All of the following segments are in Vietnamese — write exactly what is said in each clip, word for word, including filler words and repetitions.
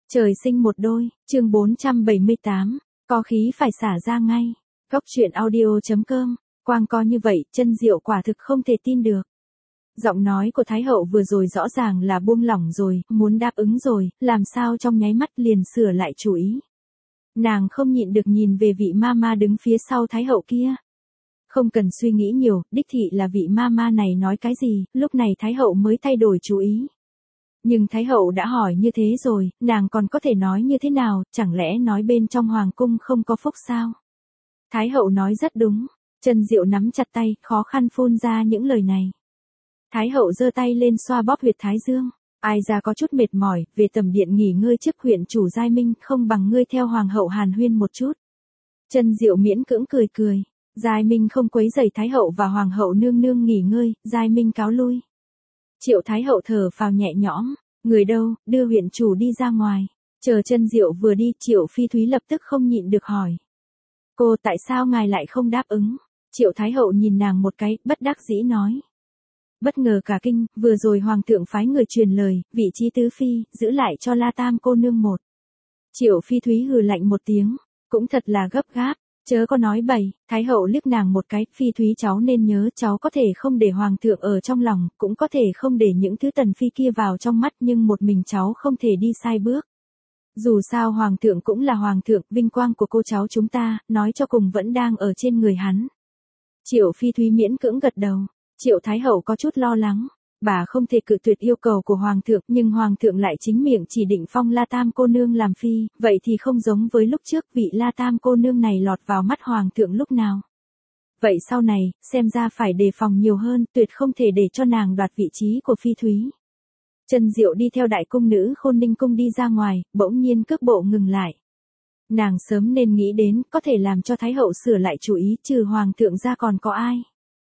Trời sinh một đôi, chương bốn trăm bảy mươi tám, có khí phải xả ra ngay. Góc truyện audio chấm com, quang co như vậy, Chân Diệu quả thực không thể tin được. Giọng nói của Thái hậu vừa rồi rõ ràng là buông lỏng rồi, muốn đáp ứng rồi, làm sao trong nháy mắt liền sửa lại chủ ý. Nàng không nhịn được nhìn về vị ma ma đứng phía sau Thái hậu kia. Không cần suy nghĩ nhiều, đích thị là vị ma ma này nói cái gì, lúc này Thái hậu mới thay đổi chủ ý. Nhưng Thái hậu đã hỏi như thế rồi, nàng còn có thể nói như thế nào, chẳng lẽ nói bên trong hoàng cung không có phúc sao? Thái hậu nói rất đúng, Chân Diệu nắm chặt tay, khó khăn phun ra những lời này. Thái hậu giơ tay lên xoa bóp huyệt thái dương, ai ra có chút mệt mỏi, về tầm điện nghỉ ngơi trước huyện chủ giai minh, không bằng ngươi theo hoàng hậu hàn huyên một chút. Chân Diệu miễn cưỡng cười cười, giai minh không quấy rầy Thái hậu và hoàng hậu nương nương nghỉ ngơi, giai minh cáo lui. Triệu Thái hậu thở phào nhẹ nhõm, người đâu, đưa huyện chủ đi ra ngoài. Chờ Chân Diệu vừa đi, Triệu Phi Thúy lập tức không nhịn được hỏi. Cô tại sao ngài lại không đáp ứng? Triệu Thái hậu nhìn nàng một cái, bất đắc dĩ nói. Bất ngờ cả kinh, vừa rồi hoàng thượng phái người truyền lời, vị trí tứ phi, giữ lại cho La Tam cô nương một. Triệu Phi Thúy hừ lạnh một tiếng, cũng thật là gấp gáp. Chớ có nói bậy, Thái hậu liếc nàng một cái, Phi Thúy cháu nên nhớ cháu có thể không để hoàng thượng ở trong lòng, cũng có thể không để những thứ tần phi kia vào trong mắt, nhưng một mình cháu không thể đi sai bước. Dù sao hoàng thượng cũng là hoàng thượng, vinh quang của cô cháu chúng ta, nói cho cùng vẫn đang ở trên người hắn. Triệu Phi Thúy miễn cưỡng gật đầu, Triệu Thái hậu có chút lo lắng. Bà không thể cự tuyệt yêu cầu của hoàng thượng, nhưng hoàng thượng lại chính miệng chỉ định phong La Tam cô nương làm phi, vậy thì không giống với lúc trước vị La Tam cô nương này lọt vào mắt hoàng thượng lúc nào. Vậy sau này, xem ra phải đề phòng nhiều hơn, tuyệt không thể để cho nàng đoạt vị trí của Phi Thúy. Chân Diệu đi theo đại cung nữ Khôn Ninh cung đi ra ngoài, bỗng nhiên cước bộ ngừng lại. Nàng sớm nên nghĩ đến, có thể làm cho Thái hậu sửa lại chủ ý, trừ hoàng thượng ra còn có ai.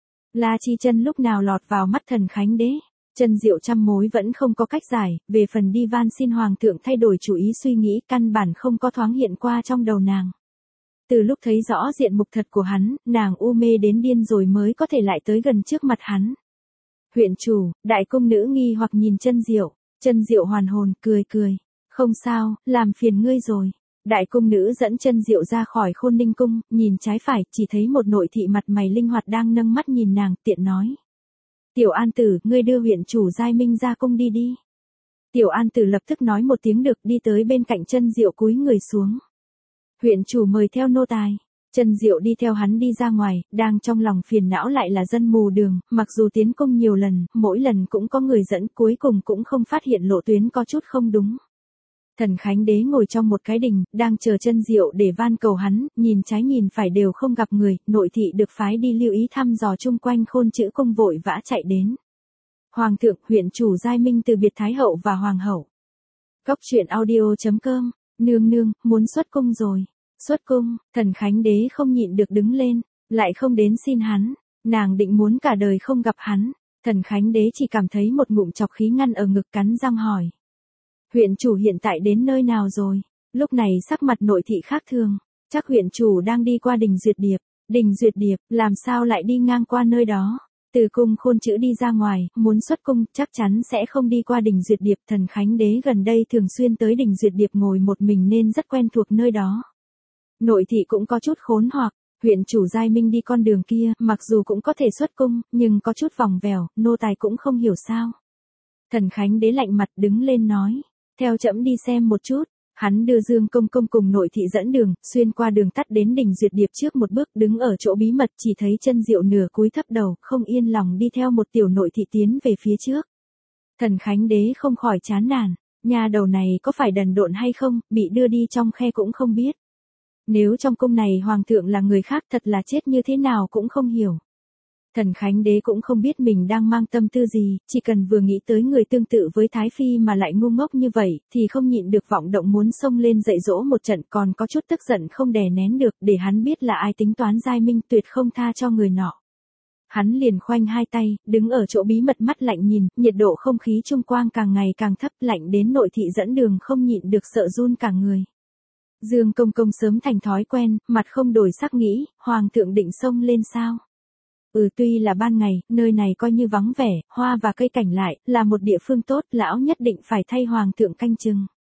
La Chi Chân lúc nào lọt vào mắt thần Khánh đế. Chân Diệu trăm mối vẫn không có cách giải, về phần đi van xin hoàng thượng thay đổi chủ ý suy nghĩ, căn bản không có thoáng hiện qua trong đầu nàng. Từ lúc thấy rõ diện mục thật của hắn, nàng u mê đến điên rồi mới có thể lại tới gần trước mặt hắn. Huyện chủ, đại cung nữ nghi hoặc nhìn Chân Diệu, Chân Diệu hoàn hồn, cười cười. Không sao, làm phiền ngươi rồi. Đại cung nữ dẫn Chân Diệu ra khỏi Khôn Ninh cung, nhìn trái phải, chỉ thấy một nội thị mặt mày linh hoạt đang nâng mắt nhìn nàng, tiện nói. Tiểu An Tử, ngươi đưa huyện chủ giai minh ra cung đi đi. Tiểu An Tử lập tức nói một tiếng được, đi tới bên cạnh Chân Diệu cúi người xuống. Huyện chủ mời theo nô tài. Chân Diệu đi theo hắn đi ra ngoài, đang trong lòng phiền não lại là dân mù đường, mặc dù tiến cung nhiều lần, mỗi lần cũng có người dẫn, cuối cùng cũng không phát hiện lộ tuyến có chút không đúng. Thần Khánh đế ngồi trong một cái đình, đang chờ Chân Diệu để van cầu hắn, nhìn trái nhìn phải đều không gặp người, nội thị được phái đi lưu ý thăm dò chung quanh Khôn Chữ cung vội vã chạy đến. Hoàng thượng, huyện chủ giai minh từ biệt Thái hậu và hoàng hậu. Góc truyện audio chấm com, nương nương, muốn xuất cung rồi. Xuất cung, thần Khánh đế không nhịn được đứng lên, lại không đến xin hắn, nàng định muốn cả đời không gặp hắn. Thần Khánh đế chỉ cảm thấy một ngụm chọc khí ngăn ở ngực, cắn răng hỏi. Huyện chủ hiện tại đến nơi nào rồi? Lúc này sắc mặt nội thị khác thường, chắc huyện chủ đang đi qua đình Duyệt Điệp. Đình Duyệt Điệp, làm sao lại đi ngang qua nơi đó? Từ cung Khôn Chữ đi ra ngoài, muốn xuất cung, chắc chắn sẽ không đi qua đình Duyệt Điệp. Thần Khánh đế gần đây thường xuyên tới đình Duyệt Điệp ngồi một mình nên rất quen thuộc nơi đó. Nội thị cũng có chút khốn hoặc, huyện chủ giai minh đi con đường kia, mặc dù cũng có thể xuất cung, nhưng có chút vòng vèo, nô tài cũng không hiểu sao. Thần Khánh đế lạnh mặt đứng lên nói. Theo trẫm đi xem một chút. Hắn đưa Dương công công cùng nội thị dẫn đường, xuyên qua đường tắt đến đình Duyệt Điệp, trước một bước đứng ở chỗ bí mật, chỉ thấy Chân Diệu nửa cúi thấp đầu, không yên lòng đi theo một tiểu nội thị tiến về phía trước. Thần Khánh đế không khỏi chán nản, nhà đầu này có phải đần độn hay không, bị đưa đi trong khe cũng không biết. Nếu trong cung này hoàng thượng là người khác, thật là chết như thế nào cũng không hiểu. Thần Khánh đế cũng không biết mình đang mang tâm tư gì, chỉ cần vừa nghĩ tới người tương tự với Thái Phi mà lại ngu ngốc như vậy, thì không nhịn được vọng động muốn xông lên dạy dỗ một trận, còn có chút tức giận không đè nén được, để hắn biết là ai tính toán giai minh, tuyệt không tha cho người nọ. Hắn liền khoanh hai tay, đứng ở chỗ bí mật mắt lạnh nhìn, nhiệt độ không khí trung quang càng ngày càng thấp, lạnh đến nội thị dẫn đường không nhịn được sợ run cả người. Dương công công sớm thành thói quen, mặt không đổi sắc nghĩ, hoàng thượng định xông lên sao? Ừ, tuy là ban ngày, nơi này coi như vắng vẻ, hoa và cây cảnh lại, là một địa phương tốt, lão nhất định phải thay hoàng thượng canh chừng.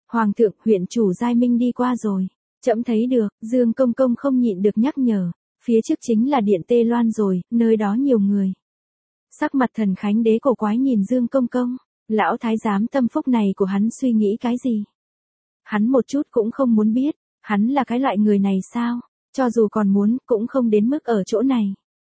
Hoàng thượng, huyện chủ Giai Minh đi qua rồi. Trẫm thấy được, Dương công công không nhịn được nhắc nhở. Phía trước chính là điện Tê Loan rồi, nơi đó nhiều người. Sắc mặt Thần Khánh Đế cổ quái nhìn Dương công công. Lão thái giám tâm phúc này của hắn suy nghĩ cái gì? Hắn một chút cũng không muốn biết. Hắn là cái loại người này sao? Cho dù còn muốn, cũng không đến mức ở chỗ này.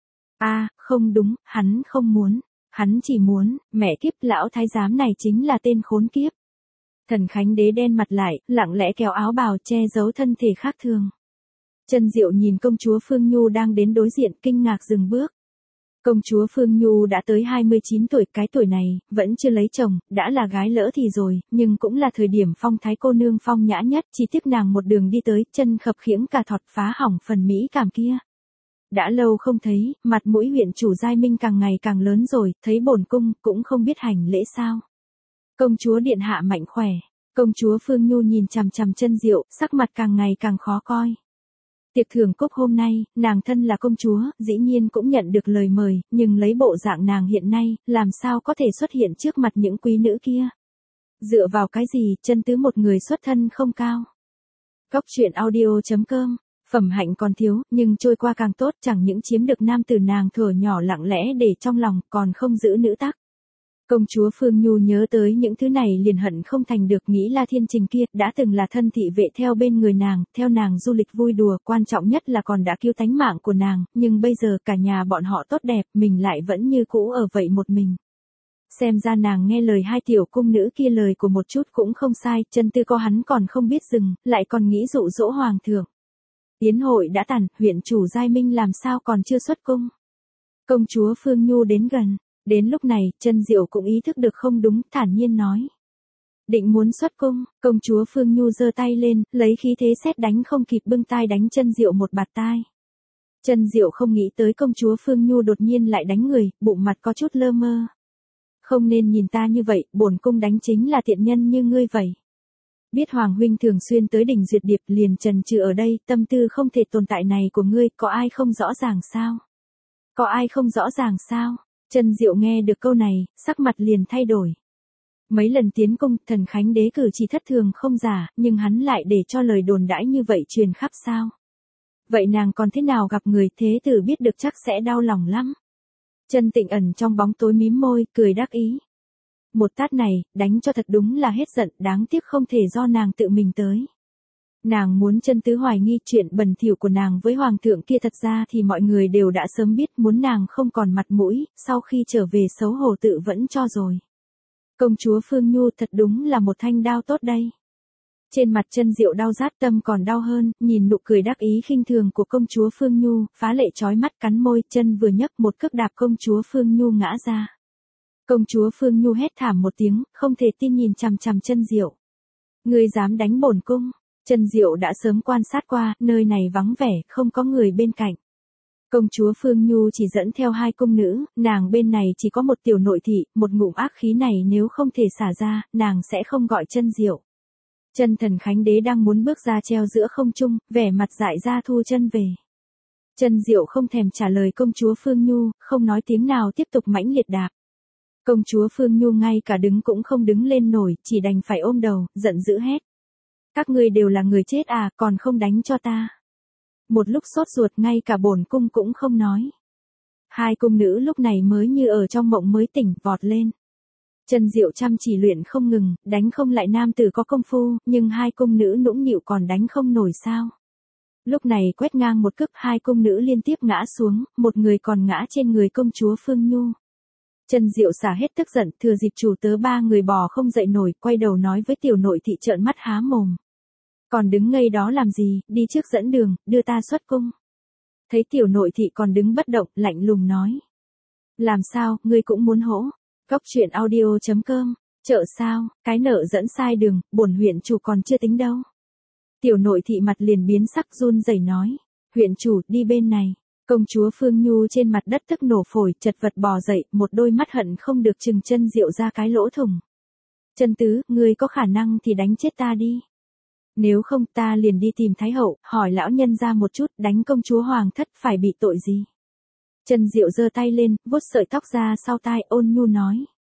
a à, không đúng, hắn không muốn. Hắn chỉ muốn, mẹ kiếp, lão thái giám này chính là tên khốn kiếp. Thần Khánh Đế đen mặt lại, lặng lẽ kéo áo bào che giấu thân thể khác thường. Chân Diệu nhìn công chúa Phương Nhu đang đến đối diện, kinh ngạc dừng bước. Công chúa Phương Nhu đã tới hai mươi chín tuổi, cái tuổi này, vẫn chưa lấy chồng, đã là gái lỡ thì rồi, nhưng cũng là thời điểm phong thái cô nương phong nhã nhất, chỉ tiếc nàng một đường đi tới, chân khập khiễng cả thọt phá hỏng phần mỹ cảm kia. Đã lâu không thấy, mặt mũi huyện chủ Giai Minh càng ngày càng lớn rồi, thấy bổn cung, cũng không biết hành lễ sao. Công chúa điện hạ mạnh khỏe, công chúa Phương Nhu nhìn chằm chằm Chân Diệu, sắc mặt càng ngày càng khó coi. Tiệc thưởng cúc hôm nay, nàng thân là công chúa, dĩ nhiên cũng nhận được lời mời, nhưng lấy bộ dạng nàng hiện nay, làm sao có thể xuất hiện trước mặt những quý nữ kia. Dựa vào cái gì, Chân tứ một người xuất thân không cao. Góc truyện audio chấm com, phẩm hạnh còn thiếu, nhưng trôi qua càng tốt, chẳng những chiếm được nam tử nàng thuở nhỏ lặng lẽ để trong lòng, còn không giữ nữ tắc. Công chúa Phương Nhu nhớ tới những thứ này liền hận không thành được, nghĩ La Thiên Trình kia đã từng là thân thị vệ theo bên người nàng, theo nàng du lịch vui đùa, quan trọng nhất là còn đã cứu tánh mạng của nàng, nhưng bây giờ cả nhà bọn họ tốt đẹp, mình lại vẫn như cũ ở vậy một mình. Xem ra nàng nghe lời hai tiểu cung nữ kia lời của một chút cũng không sai, Chân tư có hắn còn không biết dừng, lại còn nghĩ dụ dỗ hoàng thượng. Yến hội đã tàn, huyện chủ Giai Minh làm sao còn chưa xuất cung. Công chúa Phương Nhu đến gần. Đến lúc này, Chân Diệu cũng ý thức được không đúng, thản nhiên nói. Định muốn xuất cung, công chúa Phương Nhu giơ tay lên, lấy khí thế sét đánh không kịp bưng tai đánh Chân Diệu một bạt tai. Chân Diệu không nghĩ tới công chúa Phương Nhu đột nhiên lại đánh người, bụng mặt có chút lơ mơ. Không nên nhìn ta như vậy, bổn cung đánh chính là tiện nhân như ngươi vậy. Biết Hoàng huynh thường xuyên tới đỉnh Duyệt Điệp liền trần trừ ở đây, tâm tư không thể tồn tại này của ngươi, có ai không rõ ràng sao? Có ai không rõ ràng sao? Chân Diệu nghe được câu này, sắc mặt liền thay đổi. Mấy lần tiến cung, Thần Khánh Đế cử chỉ thất thường không giả, nhưng hắn lại để cho lời đồn đãi như vậy truyền khắp sao? Vậy nàng còn thế nào gặp người thế tử biết được chắc sẽ đau lòng lắm. Chân Tịnh ẩn trong bóng tối mím môi, cười đắc ý. Một tát này, đánh cho thật đúng là hết giận, đáng tiếc không thể do nàng tự mình tới. Nàng muốn Chân tứ hoài nghi chuyện bẩn thỉu của nàng với hoàng thượng kia, thật ra thì mọi người đều đã sớm biết, muốn nàng không còn mặt mũi, sau khi trở về xấu hổ tự vẫn cho rồi. Công chúa Phương Nhu thật đúng là một thanh đao tốt đây. Trên mặt Chân Diệu đau rát, tâm còn đau hơn, nhìn nụ cười đắc ý khinh thường của công chúa Phương Nhu, phá lệ chói mắt cắn môi, chân vừa nhấc một cước đạp công chúa Phương Nhu ngã ra. Công chúa Phương Nhu hét thảm một tiếng, không thể tin nhìn chằm chằm Chân Diệu. Ngươi dám đánh bổn cung? Chân Diệu đã sớm quan sát qua, nơi này vắng vẻ, không có người bên cạnh. Công chúa Phương Nhu chỉ dẫn theo hai cung nữ, nàng bên này chỉ có một tiểu nội thị, một ngụm ác khí này nếu không thể xả ra, nàng sẽ không gọi Chân Diệu. Chân Thần Khánh Đế đang muốn bước ra treo giữa không trung, vẻ mặt dại ra thu chân về. Chân Diệu không thèm trả lời công chúa Phương Nhu, không nói tiếng nào tiếp tục mãnh liệt đạp. Công chúa Phương Nhu ngay cả đứng cũng không đứng lên nổi, chỉ đành phải ôm đầu, giận dữ hét. Các ngươi đều là người chết à, còn không đánh cho ta. Một lúc sốt ruột, ngay cả bổn cung cũng không nói. Hai cung nữ lúc này mới như ở trong mộng mới tỉnh, vọt lên. Chân Diệu chăm chỉ luyện không ngừng, đánh không lại nam tử có công phu, nhưng hai cung nữ nũng nịu còn đánh không nổi sao. Lúc này quét ngang một cước, hai cung nữ liên tiếp ngã xuống, một người còn ngã trên người công chúa Phương Nhu. Chân Diệu xả hết tức giận, thừa dịp chủ tớ ba người bò không dậy nổi, quay đầu nói với tiểu nội thị trợn mắt há mồm. Còn đứng ngây đó làm gì, đi trước dẫn đường, đưa ta xuất cung. Thấy tiểu nội thị còn đứng bất động, lạnh lùng nói. Làm sao, ngươi cũng muốn hỗ? Góc truyện audio chấm com, chợ sao, cái nợ dẫn sai đường, bổn huyện chủ còn chưa tính đâu. Tiểu nội thị mặt liền biến sắc run rẩy nói. Huyện chủ, đi bên này. Công chúa Phương Nhu trên mặt đất tức nổ phổi, chật vật bò dậy, một đôi mắt hận không được chừng Chân Diệu ra cái lỗ thủng. Chân tứ, ngươi có khả năng thì đánh chết ta đi. Nếu không ta liền đi tìm Thái Hậu, hỏi lão nhân ra một chút, đánh công chúa Hoàng thất phải bị tội gì. Chân Diệu giơ tay lên, vuốt sợi tóc ra sau tai, ôn nhu nói.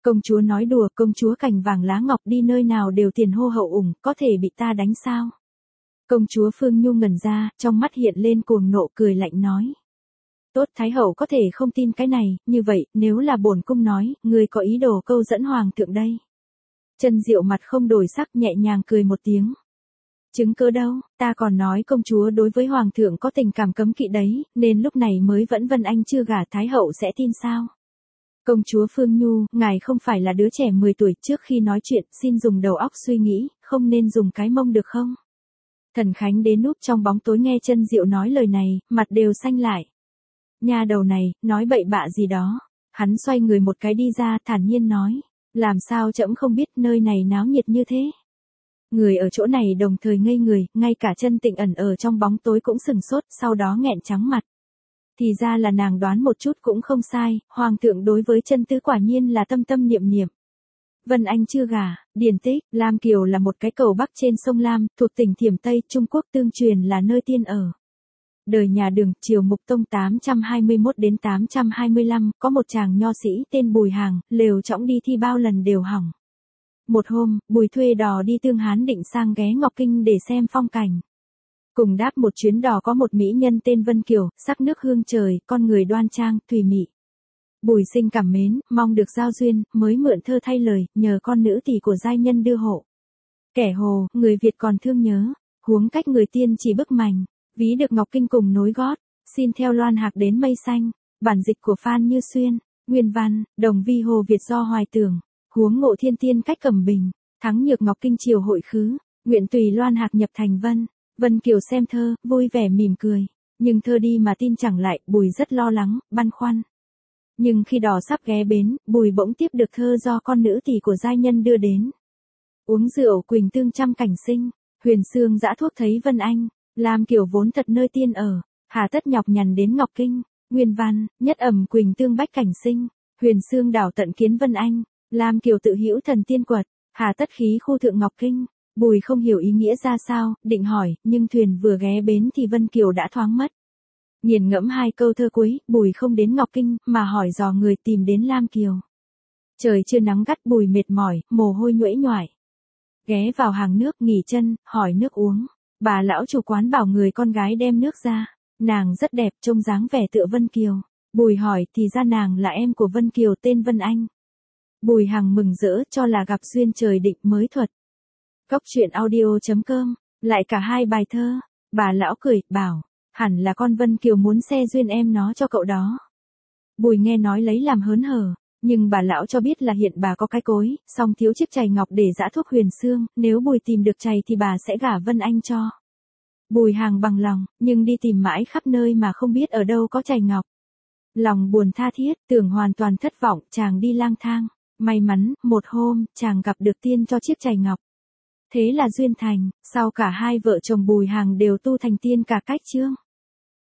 Công chúa nói đùa, công chúa cành vàng lá ngọc đi nơi nào đều tiền hô hậu ủng, có thể bị ta đánh sao? Công chúa Phương Nhu ngẩn ra, trong mắt hiện lên cuồng nộ, cười lạnh nói. Tốt, Thái hậu có thể không tin cái này, như vậy, nếu là bổn cung nói, người có ý đồ câu dẫn hoàng thượng đây. Chân Diệu mặt không đổi sắc, nhẹ nhàng cười một tiếng. Chứng cớ đâu, ta còn nói công chúa đối với hoàng thượng có tình cảm cấm kỵ đấy, nên lúc này mới vẫn Vân Anh chưa gả, Thái hậu sẽ tin sao? Công chúa Phương Nhu, ngài không phải là đứa trẻ mười tuổi, trước khi nói chuyện, xin dùng đầu óc suy nghĩ, không nên dùng cái mông được không? Thần Khánh đến núp trong bóng tối nghe Chân Diệu nói lời này, mặt đều xanh lại. Nha đầu này, nói bậy bạ gì đó. Hắn xoay người một cái đi ra, thản nhiên nói. Làm sao trẫm không biết nơi này náo nhiệt như thế. Người ở chỗ này đồng thời ngây người, ngay cả Chân Tịnh ẩn ở trong bóng tối cũng sừng sốt, sau đó nghẹn trắng mặt. Thì ra là nàng đoán một chút cũng không sai, hoàng thượng đối với Chân Tứ quả nhiên là tâm tâm niệm niệm. Vân Anh chưa gả, điển tích, Lam Kiều là một cái cầu bắc trên sông Lam, thuộc tỉnh Thiểm Tây, Trung Quốc, tương truyền là nơi tiên ở. Đời nhà Đường, triều Mục Tông tám trăm hai mươi mốt đến tám trăm hai mươi lăm, có một chàng nho sĩ tên Bùi Hàng, lều trõng đi thi bao lần đều hỏng. Một hôm, Bùi thuê đò đi Tương Hán định sang ghé Ngọc Kinh để xem phong cảnh. Cùng đáp một chuyến đò có một mỹ nhân tên Vân Kiều, sắc nước hương trời, con người đoan trang, thùy mị. Bùi sinh cảm mến, mong được giao duyên, mới mượn thơ thay lời, nhờ con nữ tỷ của giai nhân đưa hộ. Kẻ hồ, người Việt còn thương nhớ, huống cách người tiên chỉ bức mành, ví được Ngọc Kinh cùng nối gót, xin theo loan hạc đến mây xanh. Bản dịch của Phan Như Xuyên, nguyên văn, đồng vi Hồ Việt do Hoài Tưởng, huống ngộ thiên tiên cách Cẩm Bình, thắng nhược Ngọc Kinh triều hội khứ, nguyện tùy loan hạc nhập thành vân. Vân Kiều xem thơ, vui vẻ mỉm cười, nhưng thơ đi mà tin chẳng lại, Bùi rất lo lắng, băn khoăn. Nhưng khi đò sắp ghé bến, Bùi bỗng tiếp được thơ do con nữ tỷ của giai nhân đưa đến. Uống rượu quỳnh tương trăm cảnh sinh, huyền xương dã thuốc thấy Vân Anh, Lam Kiều vốn thật nơi tiên ở, hà tất nhọc nhằn đến Ngọc Kinh. Nguyên văn, nhất ẩm quỳnh tương bách cảnh sinh, huyền xương đảo tận kiến Vân Anh, Lam Kiều tự hữu thần tiên quật, hà tất khí khu thượng Ngọc Kinh. Bùi không hiểu ý nghĩa ra sao, định hỏi, nhưng thuyền vừa ghé bến thì Vân Kiều đã thoáng mất. Nghiền ngẫm hai câu thơ cuối, Bùi không đến Ngọc Kinh, mà hỏi dò người tìm đến Lam Kiều. Trời chưa nắng gắt, Bùi mệt mỏi, mồ hôi nhuễ nhoải. Ghé vào hàng nước nghỉ chân, hỏi nước uống. Bà lão chủ quán bảo người con gái đem nước ra. Nàng rất đẹp, trông dáng vẻ tựa Vân Kiều. Bùi hỏi thì ra nàng là em của Vân Kiều tên Vân Anh. Bùi Hằng mừng rỡ cho là gặp duyên trời định mới thuật. Góc truyện audio chấm com, lại cả hai bài thơ. Bà lão cười, bảo, hẳn là con Vân Kiều muốn xe duyên em nó cho cậu đó. Bùi nghe nói lấy làm hớn hở, nhưng bà lão cho biết là hiện bà có cái cối, song thiếu chiếc chày ngọc để giã thuốc huyền xương, nếu Bùi tìm được chày thì bà sẽ gả Vân Anh cho. Bùi Hàng bằng lòng, nhưng đi tìm mãi khắp nơi mà không biết ở đâu có chày ngọc. Lòng buồn tha thiết, tưởng hoàn toàn thất vọng, chàng đi lang thang. May mắn, một hôm, chàng gặp được tiên cho chiếc chày ngọc. Thế là duyên thành, sau cả hai vợ chồng Bùi Hàng đều tu thành tiên cả cách chương.